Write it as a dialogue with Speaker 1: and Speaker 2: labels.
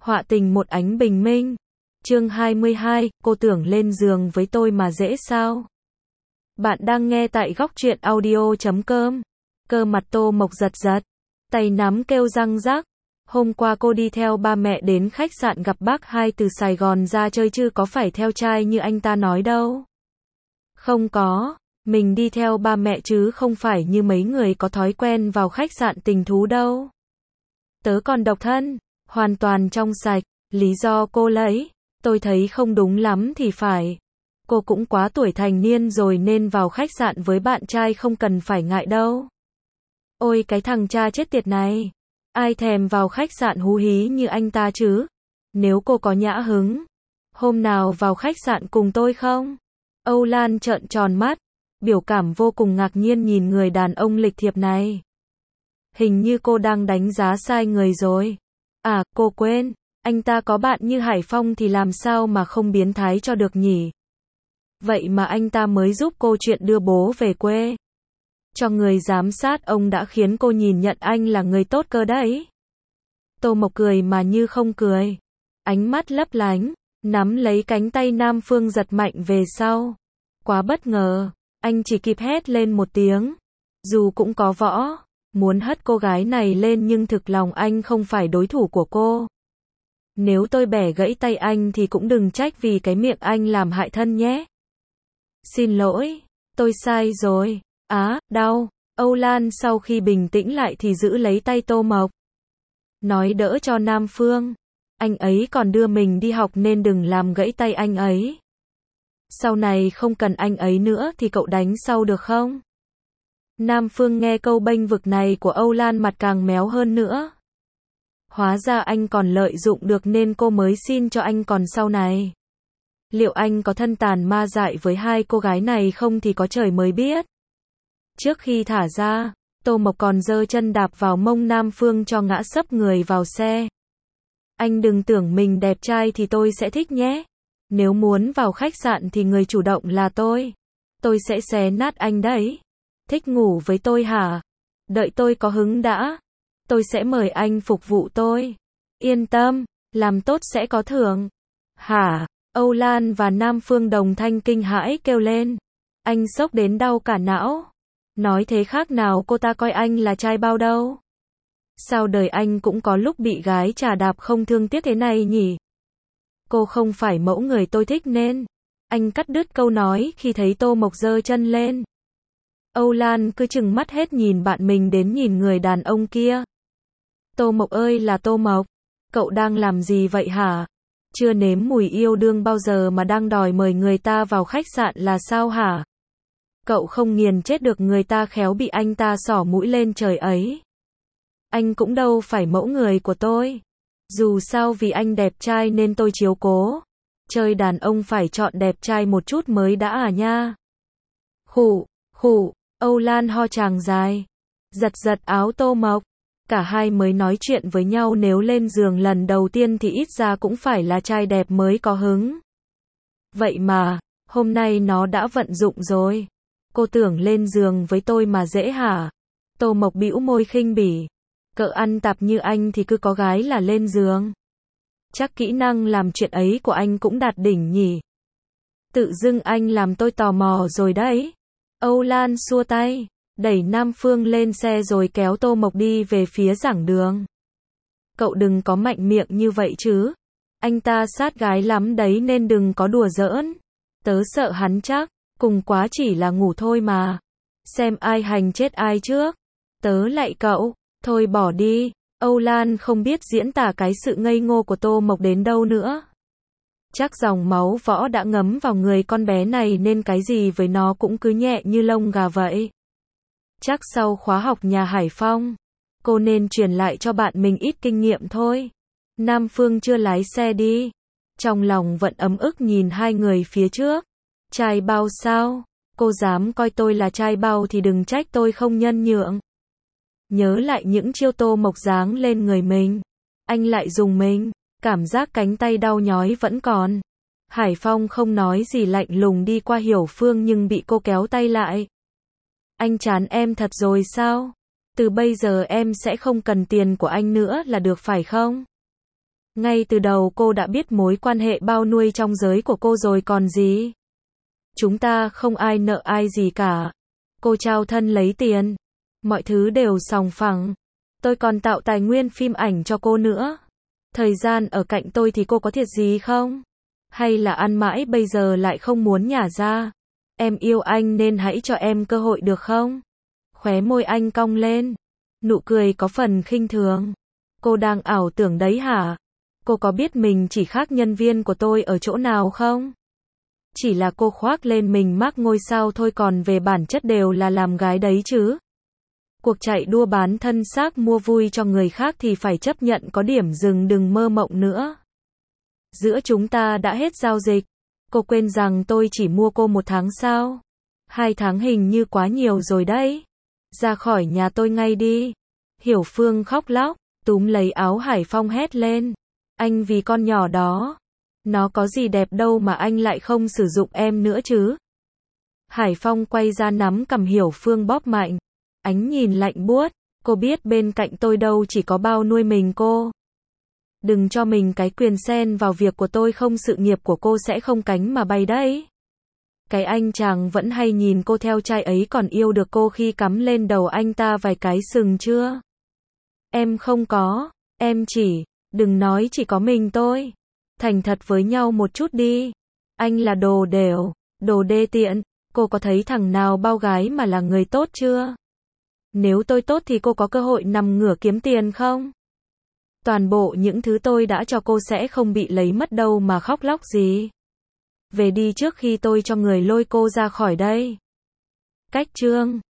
Speaker 1: Họa tình một ánh bình minh. Chương 22, cô tưởng lên giường với tôi mà dễ sao? Bạn đang nghe tại góc truyện audio.com. Cơ mặt Tô Mộc giật giật, tay nắm kêu răng rắc. Hôm qua cô đi theo ba mẹ đến khách sạn gặp bác hai từ Sài Gòn ra chơi chứ có phải theo trai như anh ta nói đâu. Không có, mình đi theo ba mẹ chứ không phải như mấy người có thói quen vào khách sạn tình thú đâu. Tớ còn độc thân, hoàn toàn trong sạch, lý do cô lấy, tôi thấy không đúng lắm thì phải. Cô cũng quá tuổi thành niên rồi nên vào khách sạn với bạn trai không cần phải ngại đâu. Ôi cái thằng cha chết tiệt này, ai thèm vào khách sạn hú hí như anh ta chứ? Nếu cô có nhã hứng, hôm nào vào khách sạn cùng tôi không? Âu Lan trợn tròn mắt, biểu cảm vô cùng ngạc nhiên nhìn người đàn ông lịch thiệp này. Hình như cô đang đánh giá sai người rồi. À, cô quên, anh ta có bạn như Hải Phong thì làm sao mà không biến thái cho được nhỉ? Vậy mà anh ta mới giúp cô chuyện đưa bố về quê. Cho người giám sát ông đã khiến cô nhìn nhận anh là người tốt cơ đấy. Tô Mộc cười mà như không cười. Ánh mắt lấp lánh, nắm lấy cánh tay Nam Phương giật mạnh về sau. Quá bất ngờ, anh chỉ kịp hét lên một tiếng. Dù cũng có võ, muốn hất cô gái này lên nhưng thực lòng anh không phải đối thủ của cô. Nếu tôi bẻ gãy tay anh thì cũng đừng trách vì cái miệng anh làm hại thân nhé. Xin lỗi, tôi sai rồi. Á, đau. Âu Lan sau khi bình tĩnh lại thì giữ lấy tay Tô Mộc. Nói đỡ cho Nam Phương. Anh ấy còn đưa mình đi học nên đừng làm gãy tay anh ấy. Sau này không cần anh ấy nữa thì cậu đánh sau được không? Nam Phương nghe câu bênh vực này của Âu Lan mặt càng méo hơn nữa. Hóa ra anh còn lợi dụng được nên cô mới xin cho anh còn sau này. Liệu anh có thân tàn ma dại với hai cô gái này không thì có trời mới biết. Trước khi thả ra, Tô Mộc còn giơ chân đạp vào mông Nam Phương cho ngã sấp người vào xe. Anh đừng tưởng mình đẹp trai thì tôi sẽ thích nhé. Nếu muốn vào khách sạn thì người chủ động là tôi. Tôi sẽ xé nát anh đấy. Thích ngủ với tôi hả? Đợi tôi có hứng đã. Tôi sẽ mời anh phục vụ tôi. Yên tâm, làm tốt sẽ có thưởng. Hả? Âu Lan và Nam Phương đồng thanh kinh hãi kêu lên. Anh sốc đến đau cả não. Nói thế khác nào cô ta coi anh là trai bao đâu. Sao đời anh cũng có lúc bị gái chà đạp không thương tiếc thế này nhỉ? Cô không phải mẫu người tôi thích nên. Anh cắt đứt câu nói khi thấy Tô Mộc giơ chân lên. Âu Lan cứ trừng mắt hết nhìn bạn mình đến nhìn người đàn ông kia. Tô Mộc ơi là Tô Mộc, cậu đang làm gì vậy hả? Chưa nếm mùi yêu đương bao giờ mà đang đòi mời người ta vào khách sạn là sao hả? Cậu không nghiền chết được người ta khéo bị anh ta xỏ mũi lên trời ấy. Anh cũng đâu phải mẫu người của tôi. Dù sao vì anh đẹp trai nên tôi chiếu cố. Chơi đàn ông phải chọn đẹp trai một chút mới đã à nha. Khụ, khụ, Âu Lan ho tràng dài. Giật giật áo Tô Mộc. Cả hai mới nói chuyện với nhau nếu lên giường lần đầu tiên thì ít ra cũng phải là trai đẹp mới có hứng. Vậy mà, hôm nay nó đã vận dụng rồi. Cô tưởng lên giường với tôi mà dễ hả? Tô Mộc bĩu môi khinh bỉ. Cỡ ăn tạp như anh thì cứ có gái là lên giường. Chắc kỹ năng làm chuyện ấy của anh cũng đạt đỉnh nhỉ? Tự dưng anh làm tôi tò mò rồi đấy. Âu Lan xua tay, đẩy Nam Phương lên xe rồi kéo Tô Mộc đi về phía giảng đường. Cậu đừng có mạnh miệng như vậy chứ. Anh ta sát gái lắm đấy nên đừng có đùa giỡn. Tớ sợ hắn chắc, cùng quá chỉ là ngủ thôi mà. Xem ai hành chết ai trước. Tớ lạy cậu, thôi bỏ đi. Âu Lan không biết diễn tả cái sự ngây ngô của Tô Mộc đến đâu nữa. Chắc dòng máu võ đã ngấm vào người con bé này nên cái gì với nó cũng cứ nhẹ như lông gà vậy. Chắc sau khóa học nhà Hải Phong, cô nên truyền lại cho bạn mình ít kinh nghiệm thôi. Nam Phương chưa lái xe đi. Trong lòng vẫn ấm ức nhìn hai người phía trước. Trai bao sao? Cô dám coi tôi là trai bao thì đừng trách tôi không nhân nhượng. Nhớ lại những chiêu Tô Mộc giáng lên người mình. Anh lại dùng mình. Cảm giác cánh tay đau nhói vẫn còn. Hải Phong không nói gì lạnh lùng đi qua Hiểu Phương nhưng bị cô kéo tay lại. Anh chán em thật rồi sao? Từ bây giờ em sẽ không cần tiền của anh nữa là được phải không? Ngay từ đầu cô đã biết mối quan hệ bao nuôi trong giới của cô rồi còn gì. Chúng ta không ai nợ ai gì cả. Cô trao thân lấy tiền. Mọi thứ đều sòng phẳng. Tôi còn tạo tài nguyên phim ảnh cho cô nữa. Thời gian ở cạnh tôi thì cô có thiệt gì không? Hay là ăn mãi bây giờ lại không muốn nhả ra? Em yêu anh nên hãy cho em cơ hội được không? Khóe môi anh cong lên. Nụ cười có phần khinh thường. Cô đang ảo tưởng đấy hả? Cô có biết mình chỉ khác nhân viên của tôi ở chỗ nào không? Chỉ là cô khoác lên mình mác ngôi sao thôi, còn về bản chất đều là làm gái đấy chứ. Cuộc chạy đua bán thân xác mua vui cho người khác thì phải chấp nhận có điểm dừng, đừng mơ mộng nữa. Giữa chúng ta đã hết giao dịch. Cô quên rằng tôi chỉ mua cô 1 tháng sao? 2 tháng hình như quá nhiều rồi đấy. Ra khỏi nhà tôi ngay đi. Hiểu Phương khóc lóc, túm lấy áo Hải Phong hét lên. Anh vì con nhỏ đó. Nó có gì đẹp đâu mà anh lại không sử dụng em nữa chứ. Hải Phong quay ra nắm cầm Hiểu Phương bóp mạnh. Ánh nhìn lạnh buốt. Cô biết bên cạnh tôi đâu chỉ có bao nuôi mình cô. Đừng cho mình cái quyền xen vào việc của tôi, không sự nghiệp của cô sẽ không cánh mà bay đấy. Cái anh chàng vẫn hay nhìn cô theo trai ấy còn yêu được cô khi cắm lên đầu anh ta vài cái sừng chưa? Em không có, em chỉ, đừng nói chỉ có mình tôi. Thành thật với nhau một chút đi. Anh là đồ đểu, đồ đê tiện, cô có thấy thằng nào bao gái mà là người tốt chưa? Nếu tôi tốt thì cô có cơ hội nằm ngửa kiếm tiền không? Toàn bộ những thứ tôi đã cho cô sẽ không bị lấy mất đâu mà khóc lóc gì. Về đi trước khi tôi cho người lôi cô ra khỏi đây. Cách chương